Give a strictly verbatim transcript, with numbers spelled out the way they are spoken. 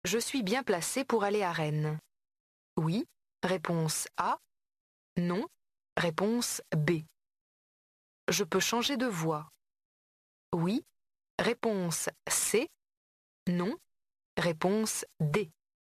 Je suis bien placé pour aller à Rennes. Oui, réponse A. Non, réponse B. Je peux changer de voie. Oui, réponse C. Non, réponse D.